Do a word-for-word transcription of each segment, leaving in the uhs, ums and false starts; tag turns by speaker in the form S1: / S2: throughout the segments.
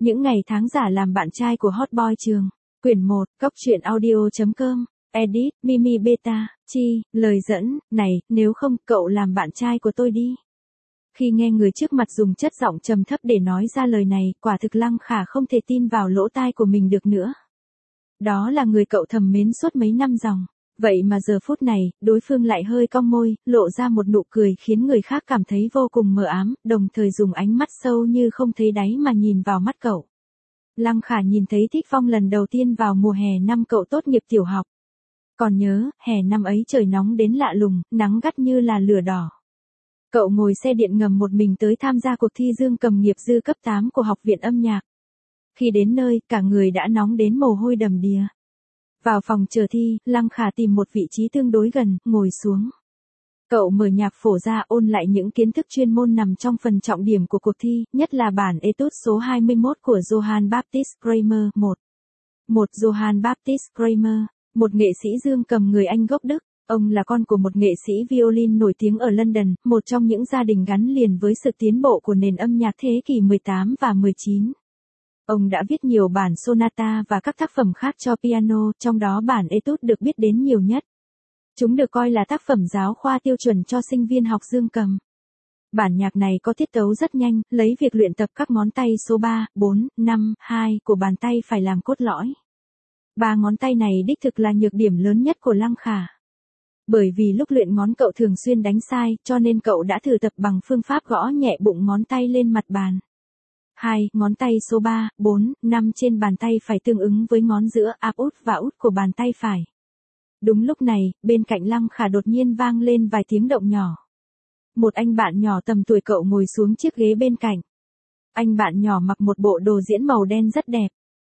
S1: Những ngày tháng giả làm bạn trai của hot boy trường. Quyển một, Cóc truyện audio chấm com. Edit, Mimi Beta, Chi, lời dẫn, này, nếu không, cậu làm bạn trai của tôi đi. Khi nghe người trước mặt dùng chất giọng trầm thấp để nói ra lời này, quả thực Lăng Khả không thể tin vào lỗ tai của mình được nữa. Đó là người cậu thầm mến suốt mấy năm dòng. Vậy mà giờ phút này, đối phương lại hơi cong môi, lộ ra một nụ cười khiến người khác cảm thấy vô cùng mờ ám, đồng thời dùng ánh mắt sâu như không thấy đáy mà nhìn vào mắt cậu. Lăng Khả nhìn thấy Thích Phong lần đầu tiên vào mùa hè năm cậu tốt nghiệp tiểu học. Còn nhớ, hè năm ấy trời nóng đến lạ lùng, nắng gắt như là lửa đỏ. Cậu ngồi xe điện ngầm một mình tới tham gia cuộc thi dương cầm nghiệp dư cấp tám của Học viện âm nhạc. Khi đến nơi, cả người đã nóng đến mồ hôi đầm đìa. Vào phòng chờ thi, Lăng Khả tìm một vị trí tương đối gần, ngồi xuống. Cậu mở nhạc phổ ra ôn lại những kiến thức chuyên môn nằm trong phần trọng điểm của cuộc thi, nhất là bản Etude số hai mươi mốt của Johann Baptist Kramer. một. một Johann Baptist Kramer, một nghệ sĩ dương cầm người Anh gốc Đức. Ông là con của một nghệ sĩ violin nổi tiếng ở London, một trong những gia đình gắn liền với sự tiến bộ của nền âm nhạc thế kỷ mười tám và mười chín. Ông đã viết nhiều bản sonata và các tác phẩm khác cho piano, trong đó bản Etude được biết đến nhiều nhất. Chúng được coi là tác phẩm giáo khoa tiêu chuẩn cho sinh viên học dương cầm. Bản nhạc này có tiết tấu rất nhanh, lấy việc luyện tập các ngón tay số ba, bốn, năm, hai của bàn tay phải làm cốt lõi. Ba ngón tay này đích thực là nhược điểm lớn nhất của Lăng Khả. Bởi vì lúc luyện ngón cậu thường xuyên đánh sai, cho nên cậu đã thử tập bằng phương pháp gõ nhẹ bụng ngón tay lên mặt bàn. hai. Ngón tay số ba, bốn, năm trên bàn tay phải tương ứng với ngón giữa áp út và út của bàn tay phải. Đúng lúc này, bên cạnh Lăng Khả đột nhiên vang lên vài tiếng động nhỏ. Một anh bạn nhỏ tầm tuổi cậu ngồi xuống chiếc ghế bên cạnh. Anh bạn nhỏ mặc một bộ đồ diễn màu đen rất đẹp.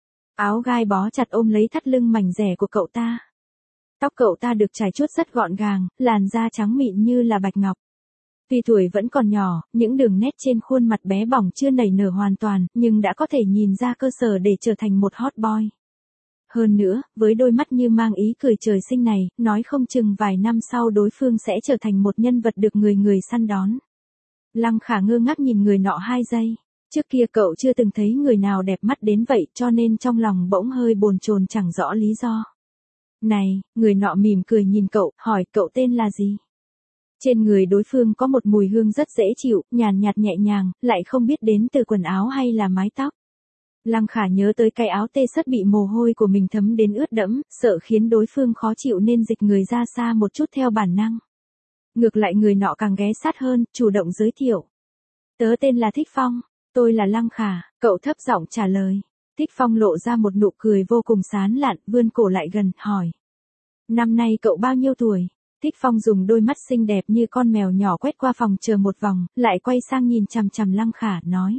S1: Áo gai bó chặt ôm lấy thắt lưng mảnh rẻ của cậu ta. Tóc cậu ta được chải chuốt rất gọn gàng, làn da trắng mịn như là bạch ngọc. Tuy tuổi vẫn còn nhỏ, những đường nét trên khuôn mặt bé bỏng chưa nảy nở hoàn toàn, nhưng đã có thể nhìn ra cơ sở để trở thành một hot boy. Hơn nữa, với đôi mắt như mang ý cười trời sinh này, nói không chừng vài năm sau đối phương sẽ trở thành một nhân vật được người người săn đón. Lăng Khả ngơ ngác nhìn người nọ hai giây. Trước kia cậu chưa từng thấy người nào đẹp mắt đến vậy, cho nên trong lòng bỗng hơi bồn chồn chẳng rõ lý do. Này, người nọ mỉm cười nhìn cậu, hỏi cậu tên là gì? Trên người đối phương có một mùi hương rất dễ chịu, nhàn nhạt nhẹ nhàng, lại không biết đến từ quần áo hay là mái tóc. Lăng Khả nhớ tới cái áo tê sất bị mồ hôi của mình thấm đến ướt đẫm, sợ khiến đối phương khó chịu nên dịch người ra xa một chút theo bản năng. Ngược lại người nọ càng ghé sát hơn, chủ động giới thiệu. Tớ tên là Thích Phong, tôi là Lăng Khả, cậu thấp giọng trả lời. Thích Phong lộ ra một nụ cười vô cùng sán lạn, vươn cổ lại gần, hỏi. Năm nay cậu bao nhiêu tuổi? Thích Phong dùng đôi mắt xinh đẹp như con mèo nhỏ quét qua phòng chờ một vòng, lại quay sang nhìn chằm chằm Lăng Khả, nói.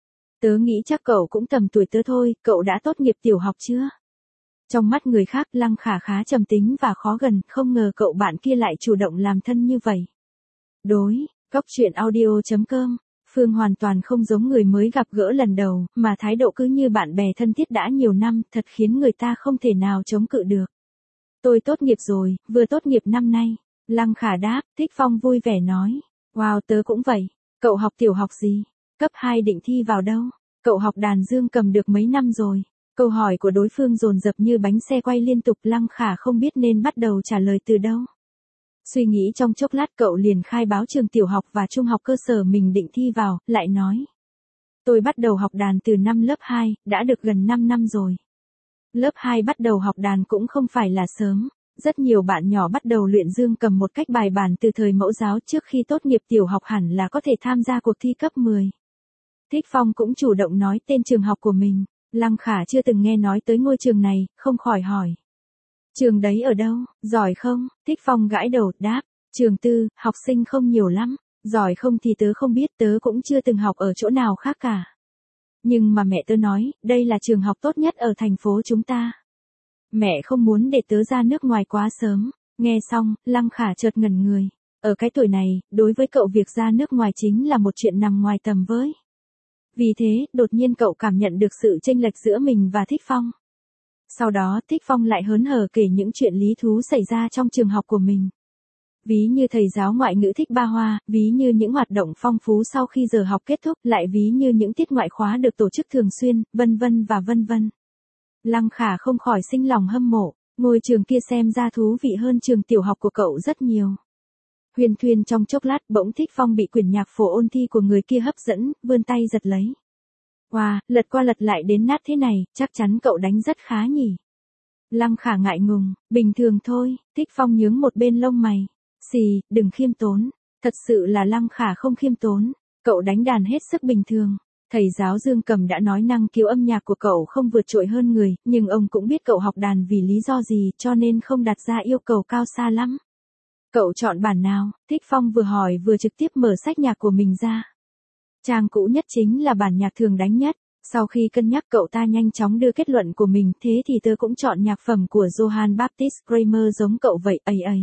S1: Tớ nghĩ chắc cậu cũng tầm tuổi tớ thôi, cậu đã tốt nghiệp tiểu học chưa? Trong mắt người khác Lăng Khả khá trầm tính và khó gần, không ngờ cậu bạn kia lại chủ động làm thân như vậy. Đối, Cóc truyện audio chấm com. Phương hoàn toàn không giống người mới gặp gỡ lần đầu, mà thái độ cứ như bạn bè thân thiết đã nhiều năm, thật khiến người ta không thể nào chống cự được. Tôi tốt nghiệp rồi, vừa tốt nghiệp năm nay. Lăng Khả đáp, Thích Phong vui vẻ nói. Wow, tớ cũng vậy. Cậu học tiểu học gì? Cấp hai định thi vào đâu? Cậu học đàn dương cầm được mấy năm rồi? Câu hỏi của đối phương dồn dập như bánh xe quay liên tục, Lăng Khả không biết nên bắt đầu trả lời từ đâu. Suy nghĩ trong chốc lát cậu liền khai báo trường tiểu học và trung học cơ sở mình định thi vào, lại nói. Tôi bắt đầu học đàn từ năm lớp hai, đã được gần năm năm rồi. Lớp hai bắt đầu học đàn cũng không phải là sớm, rất nhiều bạn nhỏ bắt đầu luyện dương cầm một cách bài bản từ thời mẫu giáo, trước khi tốt nghiệp tiểu học hẳn là có thể tham gia cuộc thi cấp mười. Thích Phong cũng chủ động nói tên trường học của mình, Lăng Khả chưa từng nghe nói tới ngôi trường này, không khỏi hỏi. Trường đấy ở đâu, giỏi không? Thích Phong gãi đầu, đáp, trường tư, học sinh không nhiều lắm, giỏi không thì tớ không biết, tớ cũng chưa từng học ở chỗ nào khác cả. Nhưng mà mẹ tớ nói, đây là trường học tốt nhất ở thành phố chúng ta. Mẹ không muốn để tớ ra nước ngoài quá sớm. Nghe xong, Lăng Khả chợt ngẩn người. Ở cái tuổi này, đối với cậu việc ra nước ngoài chính là một chuyện nằm ngoài tầm với. Vì thế, đột nhiên cậu cảm nhận được sự chênh lệch giữa mình và Thích Phong. Sau đó Thích Phong lại hớn hở kể những chuyện lý thú xảy ra trong trường học của mình. Ví như thầy giáo ngoại ngữ thích ba hoa, ví như những hoạt động phong phú sau khi giờ học kết thúc, lại ví như những tiết ngoại khóa được tổ chức thường xuyên, vân vân và vân vân. Lăng Khả không khỏi sinh lòng hâm mộ, ngôi trường kia xem ra thú vị hơn trường tiểu học của cậu rất nhiều. Huyền thuyên trong chốc lát bỗng Thích Phong bị quyển nhạc phổ ôn thi của người kia hấp dẫn, vươn tay giật lấy. Wow, lật qua lật lại đến nát thế này, chắc chắn cậu đánh rất khá nhỉ. Lăng Khả ngại ngùng, bình thường thôi. Thích Phong nhướng một bên lông mày. Xì, đừng khiêm tốn. Thật sự là Lăng Khả không khiêm tốn. Cậu đánh đàn hết sức bình thường. Thầy giáo Dương Cầm đã nói năng khiếu âm nhạc của cậu không vượt trội hơn người, nhưng ông cũng biết cậu học đàn vì lý do gì cho nên không đặt ra yêu cầu cao xa lắm. Cậu chọn bản nào? Thích Phong vừa hỏi vừa trực tiếp mở sách nhạc của mình ra. Trang cũ nhất chính là bản nhạc thường đánh nhất. Sau khi cân nhắc cậu ta nhanh chóng đưa kết luận của mình, thế thì tớ cũng chọn nhạc phẩm của Johann Baptist Kramer giống cậu vậy, ây ây.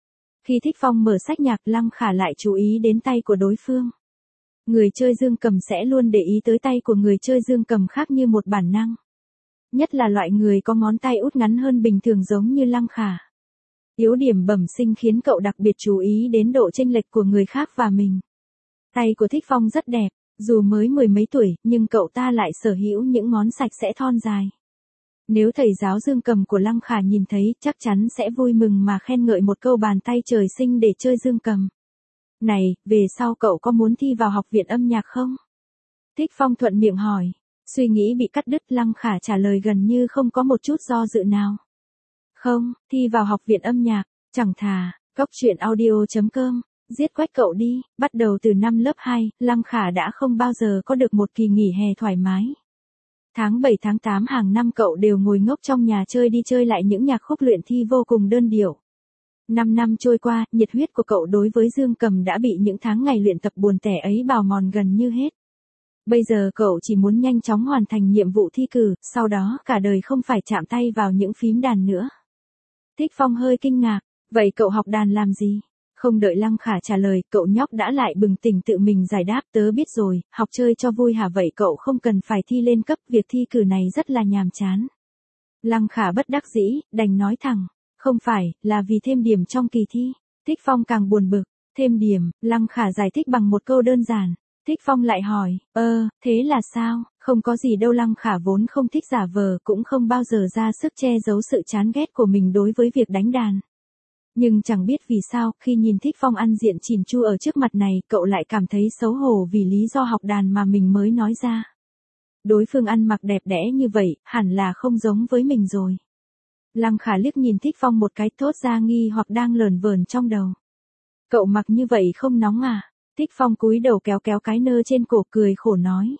S1: Khi Thích Phong mở sách nhạc, Lăng Khả lại chú ý đến tay của đối phương. Người chơi dương cầm sẽ luôn để ý tới tay của người chơi dương cầm khác như một bản năng. Nhất là loại người có ngón tay út ngắn hơn bình thường giống như Lăng Khả. Yếu điểm bẩm sinh khiến cậu đặc biệt chú ý đến độ chênh lệch của người khác và mình. Tay của Thích Phong rất đẹp. Dù mới mười mấy tuổi, nhưng cậu ta lại sở hữu những ngón sạch sẽ thon dài. Nếu thầy giáo dương cầm của Lăng Khả nhìn thấy, chắc chắn sẽ vui mừng mà khen ngợi một câu bàn tay trời sinh để chơi dương cầm. Này, về sau cậu có muốn thi vào học viện âm nhạc không? Thích Phong thuận miệng hỏi. Suy nghĩ bị cắt đứt, Lăng Khả trả lời gần như không có một chút do dự nào. Không, thi vào học viện âm nhạc, chẳng thà. Cóc truyện audio chấm com Giết quách cậu đi. Bắt đầu từ năm lớp hai, Lăng Khả đã không bao giờ có được một kỳ nghỉ hè thoải mái. Tháng bảy tháng tám hàng năm cậu đều ngồi ngốc trong nhà chơi đi chơi lại những nhạc khúc luyện thi vô cùng đơn điệu. Năm năm trôi qua, nhiệt huyết của cậu đối với dương cầm đã bị những tháng ngày luyện tập buồn tẻ ấy bào mòn gần như hết. Bây giờ cậu chỉ muốn nhanh chóng hoàn thành nhiệm vụ thi cử, sau đó cả đời không phải chạm tay vào những phím đàn nữa. Thích Phong hơi kinh ngạc, vậy cậu học đàn làm gì? Không đợi Lăng Khả trả lời, cậu nhóc đã lại bừng tỉnh tự mình giải đáp, tớ biết rồi, học chơi cho vui hả, vậy cậu không cần phải thi lên cấp, việc thi cử này rất là nhàm chán. Lăng Khả bất đắc dĩ, đành nói thẳng, không phải, là vì thêm điểm trong kỳ thi. Thích Phong càng buồn bực, thêm điểm, Lăng Khả giải thích bằng một câu đơn giản. Thích Phong lại hỏi, ơ, thế là sao, không có gì đâu. Lăng Khả vốn không thích giả vờ, cũng không bao giờ ra sức che giấu sự chán ghét của mình đối với việc đánh đàn. Nhưng chẳng biết vì sao, khi nhìn Thích Phong ăn diện chỉn chu ở trước mặt này, cậu lại cảm thấy xấu hổ vì lý do học đàn mà mình mới nói ra. Đối phương ăn mặc đẹp đẽ như vậy, hẳn là không giống với mình rồi. Lăng Khả liếc nhìn Thích Phong một cái, thốt ra nghi hoặc đang lờn vờn trong đầu. Cậu mặc như vậy không nóng à? Thích Phong cúi đầu kéo kéo cái nơ trên cổ, cười khổ nói.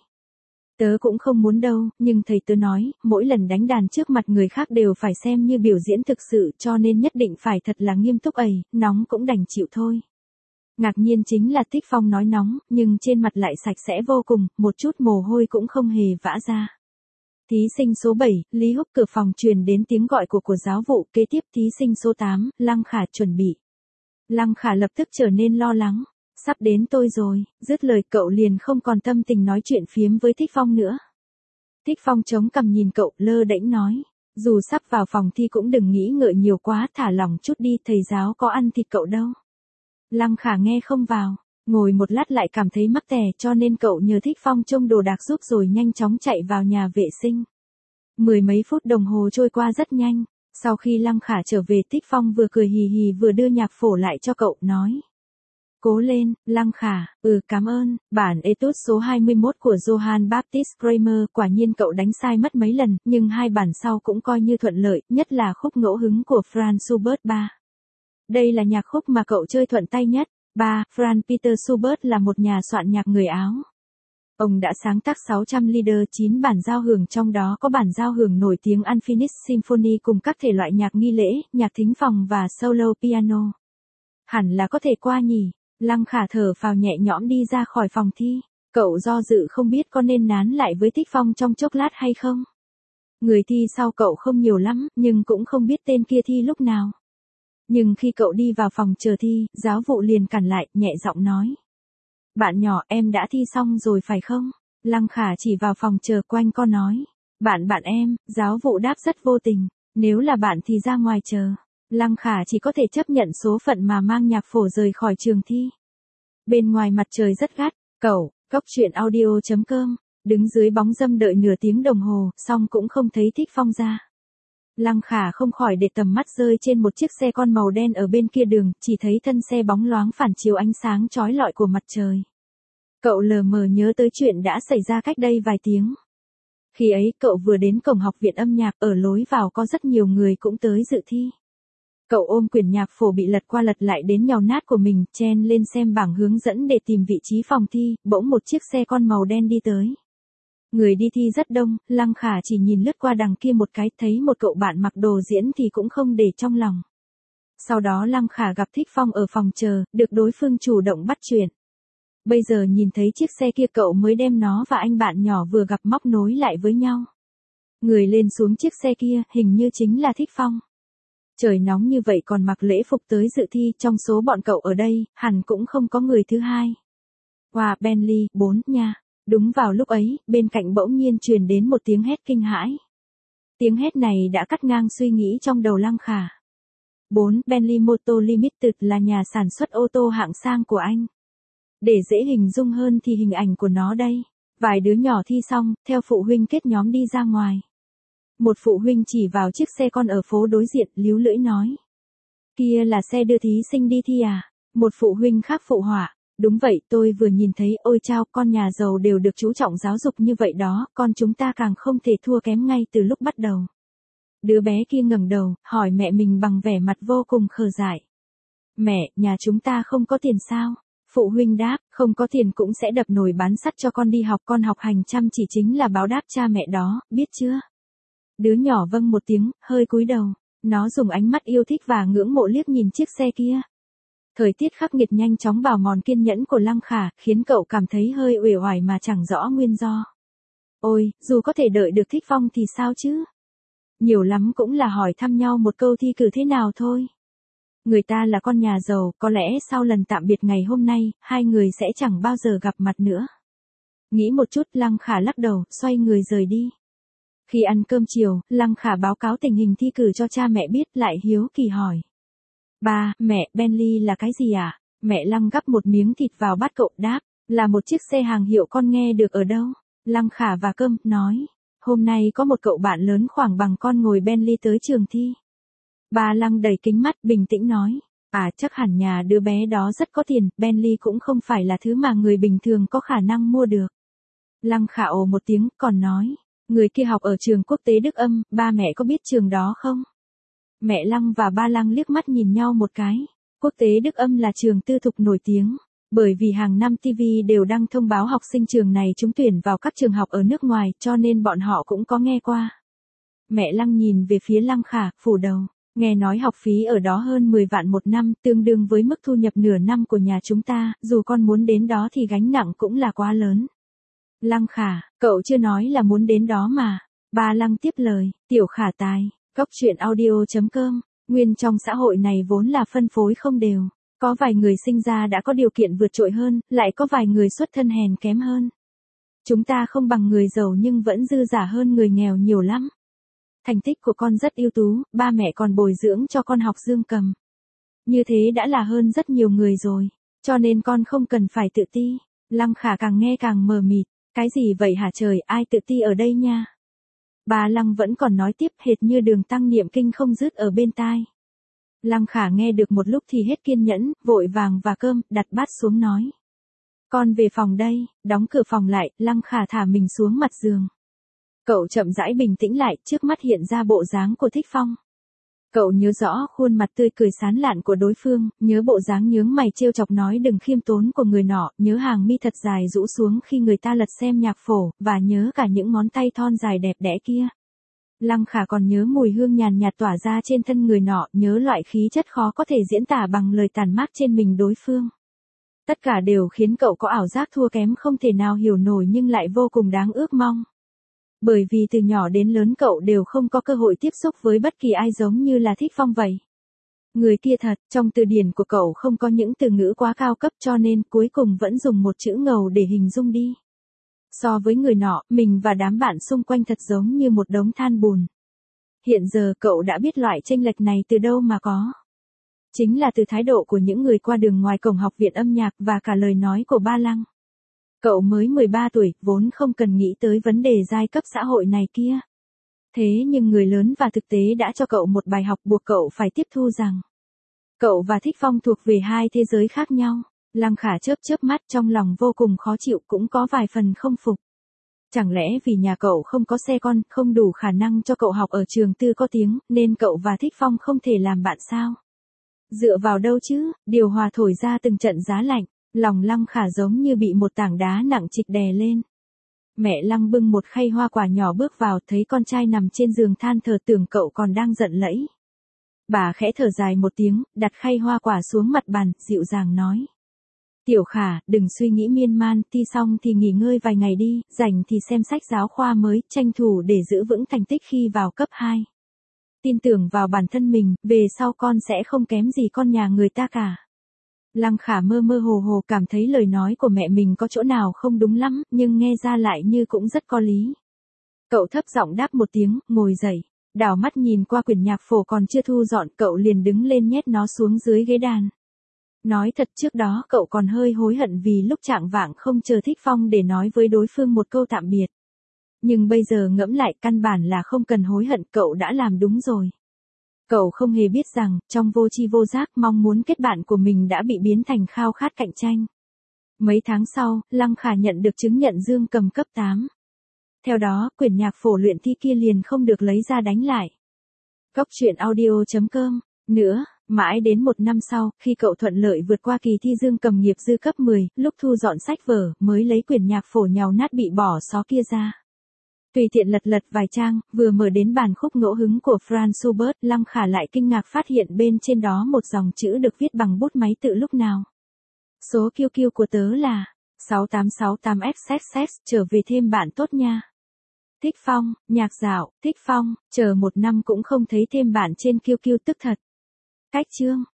S1: Tớ cũng không muốn đâu, nhưng thầy tớ nói, mỗi lần đánh đàn trước mặt người khác đều phải xem như biểu diễn thực sự, cho nên nhất định phải thật là nghiêm túc ấy, nóng cũng đành chịu thôi. Ngạc nhiên chính là Thích Phong nói nóng, nhưng trên mặt lại sạch sẽ vô cùng, một chút mồ hôi cũng không hề vã ra. Thí sinh số bảy, Lý Húc. Cửa phòng truyền đến tiếng gọi của của giáo vụ, kế tiếp thí sinh số tám, Lăng Khả chuẩn bị. Lăng Khả lập tức trở nên lo lắng. Sắp đến tôi rồi, dứt lời cậu liền không còn tâm tình nói chuyện phiếm với Thích Phong nữa. Thích Phong chống cằm nhìn cậu, lơ đễnh nói, dù sắp vào phòng thi cũng đừng nghĩ ngợi nhiều quá, thả lỏng chút đi, thầy giáo có ăn thịt cậu đâu. Lăng Khả nghe không vào, ngồi một lát lại cảm thấy mắc tè, cho nên cậu nhờ Thích Phong trông đồ đạc giúp rồi nhanh chóng chạy vào nhà vệ sinh. Mười mấy phút đồng hồ trôi qua rất nhanh, sau khi Lăng Khả trở về, Thích Phong vừa cười hì hì vừa đưa nhạc phổ lại cho cậu, nói. Cố lên, Lăng Khả, ừ cảm ơn. Bản Etude số hai mươi mốt của Johann Baptist Kramer, quả nhiên cậu đánh sai mất mấy lần, nhưng hai bản sau cũng coi như thuận lợi, nhất là khúc ngẫu hứng của Franz Schubert ba. Đây là nhạc khúc mà cậu chơi thuận tay nhất. ba. Franz Peter Schubert là một nhà soạn nhạc người Áo. Ông đã sáng tác sáu trăm lieder, chín bản giao hưởng, trong đó có bản giao hưởng nổi tiếng Unfinished Symphony cùng các thể loại nhạc nghi lễ, nhạc thính phòng và solo piano. Hẳn là có thể qua nhỉ. Lăng Khả thở phào nhẹ nhõm đi ra khỏi phòng thi. Cậu do dự không biết có nên nán lại với Thích Phong trong chốc lát hay không. Người thi sau cậu không nhiều lắm, nhưng cũng không biết tên kia thi lúc nào. Nhưng khi cậu đi vào phòng chờ thi, giáo vụ liền cản lại, nhẹ giọng nói. Bạn nhỏ, em đã thi xong rồi phải không? Lăng Khả chỉ vào phòng chờ quanh co nói. Bạn bạn em, giáo vụ đáp rất vô tình. Nếu là bạn thì ra ngoài chờ. Lăng Khả chỉ có thể chấp nhận số phận mà mang nhạc phổ rời khỏi trường thi. Bên ngoài mặt trời rất gắt, cậu, cốc truyện audio chấm com, đứng dưới bóng râm đợi nửa tiếng đồng hồ, xong cũng không thấy Thích Phong ra. Lăng Khả không khỏi để tầm mắt rơi trên một chiếc xe con màu đen ở bên kia đường, chỉ thấy thân xe bóng loáng phản chiếu ánh sáng chói lọi của mặt trời. Cậu lờ mờ nhớ tới chuyện đã xảy ra cách đây vài tiếng. Khi ấy cậu vừa đến cổng học viện âm nhạc, ở lối vào có rất nhiều người cũng tới dự thi. Cậu ôm quyển nhạc phổ bị lật qua lật lại đến nhàu nát của mình, chen lên xem bảng hướng dẫn để tìm vị trí phòng thi, bỗng một chiếc xe con màu đen đi tới. Người đi thi rất đông, Lăng Khả chỉ nhìn lướt qua đằng kia một cái, thấy một cậu bạn mặc đồ diễn thì cũng không để trong lòng. Sau đó Lăng Khả gặp Thích Phong ở phòng chờ, được đối phương chủ động bắt chuyện. Bây giờ nhìn thấy chiếc xe kia cậu mới đem nó và anh bạn nhỏ vừa gặp móc nối lại với nhau. Người lên xuống chiếc xe kia, hình như chính là Thích Phong. Trời nóng như vậy còn mặc lễ phục tới dự thi, trong số bọn cậu ở đây, hẳn cũng không có người thứ hai. Wow, Bentley, bốn nha. Đúng vào lúc ấy, bên cạnh bỗng nhiên truyền đến một tiếng hét kinh hãi. Tiếng hét này đã cắt ngang suy nghĩ trong đầu Lăng Khả. bốn. Bentley Motor Limited là nhà sản xuất ô tô hạng sang của anh. Để dễ hình dung hơn thì hình ảnh của nó đây. Vài đứa nhỏ thi xong, theo phụ huynh kết nhóm đi ra ngoài. Một phụ huynh chỉ vào chiếc xe con ở phố đối diện, líu lưỡi nói. Kia là xe đưa thí sinh đi thi à? Một phụ huynh khác phụ họa. Đúng vậy, tôi vừa nhìn thấy, ôi chao, con nhà giàu đều được chú trọng giáo dục như vậy đó, con chúng ta càng không thể thua kém ngay từ lúc bắt đầu. Đứa bé kia ngẩng đầu, hỏi mẹ mình bằng vẻ mặt vô cùng khờ dại. Mẹ, nhà chúng ta không có tiền sao? Phụ huynh đáp, không có tiền cũng sẽ đập nồi bán sắt cho con đi học, con học hành chăm chỉ chính là báo đáp cha mẹ đó, biết chưa? Đứa nhỏ vâng một tiếng, hơi cúi đầu, nó dùng ánh mắt yêu thích và ngưỡng mộ liếc nhìn chiếc xe kia. Thời tiết khắc nghiệt nhanh chóng bào mòn kiên nhẫn của Lăng Khả, khiến cậu cảm thấy hơi uể oải mà chẳng rõ nguyên do. Ôi, dù có thể đợi được Thích Phong thì sao chứ? Nhiều lắm cũng là hỏi thăm nhau một câu thi cử thế nào thôi. Người ta là con nhà giàu, có lẽ sau lần tạm biệt ngày hôm nay, hai người sẽ chẳng bao giờ gặp mặt nữa. Nghĩ một chút, Lăng Khả lắc đầu, xoay người rời đi. Khi ăn cơm chiều, Lăng Khả báo cáo tình hình thi cử cho cha mẹ biết, lại hiếu kỳ hỏi. Ba, mẹ, Bentley là cái gì à? Mẹ Lăng gắp một miếng thịt vào bát cậu, đáp, là một chiếc xe hàng hiệu, con nghe được ở đâu? Lăng Khả và cơm, nói, hôm nay có một cậu bạn lớn khoảng bằng con ngồi Bentley tới trường thi. Ba Lăng đầy kính mắt, bình tĩnh nói, à chắc hẳn nhà đứa bé đó rất có tiền, Bentley cũng không phải là thứ mà người bình thường có khả năng mua được. Lăng Khả ồ một tiếng, còn nói, người kia học ở trường quốc tế Đức Âm, ba mẹ có biết trường đó không? Mẹ Lăng và ba Lăng liếc mắt nhìn nhau một cái. Quốc tế Đức Âm là trường tư thục nổi tiếng, bởi vì hàng năm ti vi đều đăng thông báo học sinh trường này trúng tuyển vào các trường học ở nước ngoài, cho nên bọn họ cũng có nghe qua. Mẹ Lăng nhìn về phía Lăng Khả, phủ đầu, nghe nói học phí ở đó hơn mười vạn một năm, tương đương với mức thu nhập nửa năm của nhà chúng ta, dù con muốn đến đó thì gánh nặng cũng là quá lớn. Lăng Khả, cậu chưa nói là muốn đến đó mà. Ba Lăng tiếp lời, tiểu Khả tài. Cốc truyện audio chấm com, nguyên trong xã hội này vốn là phân phối không đều, có vài người sinh ra đã có điều kiện vượt trội hơn, lại có vài người xuất thân hèn kém hơn. Chúng ta không bằng người giàu nhưng vẫn dư giả hơn người nghèo nhiều lắm. Thành tích của con rất ưu tú, ba mẹ còn bồi dưỡng cho con học dương cầm. Như thế đã là hơn rất nhiều người rồi, cho nên con không cần phải tự ti. Lăng Khả càng nghe càng mờ mịt, cái gì vậy hả trời, ai tự ti ở đây nha? Ba Lăng vẫn còn nói tiếp, hệt như đường tăng niệm kinh không dứt ở bên tai. Lăng Khả nghe được một lúc thì hết kiên nhẫn, vội vàng và cơm, đặt bát xuống nói. Con về phòng đây, đóng cửa phòng lại, Lăng Khả thả mình xuống mặt giường. Cậu chậm rãi bình tĩnh lại, trước mắt hiện ra bộ dáng của Thích Phong. Cậu nhớ rõ khuôn mặt tươi cười sán lạn của đối phương, nhớ bộ dáng nhướng mày trêu chọc nói đừng khiêm tốn của người nọ, nhớ hàng mi thật dài rũ xuống khi người ta lật xem nhạc phổ, và nhớ cả những ngón tay thon dài đẹp đẽ kia. Lăng Khả còn nhớ mùi hương nhàn nhạt tỏa ra trên thân người nọ, nhớ loại khí chất khó có thể diễn tả bằng lời tàn mát trên mình đối phương. Tất cả đều khiến cậu có ảo giác thua kém không thể nào hiểu nổi nhưng lại vô cùng đáng ước mong. Bởi vì từ nhỏ đến lớn cậu đều không có cơ hội tiếp xúc với bất kỳ ai giống như là Thích Phong vậy. Người kia thật, trong từ điển của cậu không có những từ ngữ quá cao cấp cho nên cuối cùng vẫn dùng một chữ ngầu để hình dung đi. So với người nọ, mình và đám bạn xung quanh thật giống như một đống than bùn. Hiện giờ cậu đã biết loại chênh lệch này từ đâu mà có. Chính là từ thái độ của những người qua đường ngoài cổng học viện âm nhạc và cả lời nói của ba Lăng. Cậu mới mười ba tuổi, vốn không cần nghĩ tới vấn đề giai cấp xã hội này kia. Thế nhưng người lớn và thực tế đã cho cậu một bài học buộc cậu phải tiếp thu rằng cậu và Thích Phong thuộc về hai thế giới khác nhau. Lăng Khả chớp chớp mắt, trong lòng vô cùng khó chịu, cũng có vài phần không phục. Chẳng lẽ vì nhà cậu không có xe con, không đủ khả năng cho cậu học ở trường tư có tiếng, nên cậu và Thích Phong không thể làm bạn sao? Dựa vào đâu chứ? Điều hòa thổi ra từng trận giá lạnh, lòng Lăng Khả giống như bị một tảng đá nặng trịch đè lên. Mẹ Lăng bưng một khay hoa quả nhỏ bước vào, thấy con trai nằm trên giường than thở, tưởng cậu còn đang giận lẫy. Bà khẽ thở dài một tiếng, đặt khay hoa quả xuống mặt bàn, dịu dàng nói. Tiểu Khả, đừng suy nghĩ miên man, thi xong thì nghỉ ngơi vài ngày đi, rảnh thì xem sách giáo khoa mới, tranh thủ để giữ vững thành tích khi vào cấp hai. Tin tưởng vào bản thân mình, về sau con sẽ không kém gì con nhà người ta cả. Lăng Khả mơ mơ hồ hồ cảm thấy lời nói của mẹ mình có chỗ nào không đúng lắm, nhưng nghe ra lại như cũng rất có lý. Cậu thấp giọng đáp một tiếng, ngồi dậy, đảo mắt nhìn qua quyển nhạc phổ còn chưa thu dọn, cậu liền đứng lên nhét nó xuống dưới ghế đàn. Nói thật, trước đó cậu còn hơi hối hận vì lúc chạng vạng không chờ Thích Phong để nói với đối phương một câu tạm biệt. Nhưng bây giờ ngẫm lại, căn bản là không cần hối hận, cậu đã làm đúng rồi. Cậu không hề biết rằng, trong vô tri vô giác, mong muốn kết bạn của mình đã bị biến thành khao khát cạnh tranh. Mấy tháng sau, Lăng Khả nhận được chứng nhận dương cầm cấp tám. Theo đó, quyển nhạc phổ luyện thi kia liền không được lấy ra đánh lại. Cóc truyện audio chấm com. Nữa, mãi đến một năm sau, khi cậu thuận lợi vượt qua kỳ thi dương cầm nghiệp dư cấp mười, lúc thu dọn sách vở, mới lấy quyển nhạc phổ nhàu nát bị bỏ xó kia ra. Tùy tiện lật lật vài trang, vừa mở đến bản khúc ngẫu hứng của Franz Schubert, Lăng Khả lại kinh ngạc phát hiện bên trên đó một dòng chữ được viết bằng bút máy tự lúc nào. Số kiu kiu của tớ là sáu tám sáu tám ích ích ích, trở về thêm bạn tốt nha. Thích Phong, nhạc dạo, Thích Phong, chờ một năm cũng không thấy thêm bạn trên kiu kiu, tức thật. Cách chương.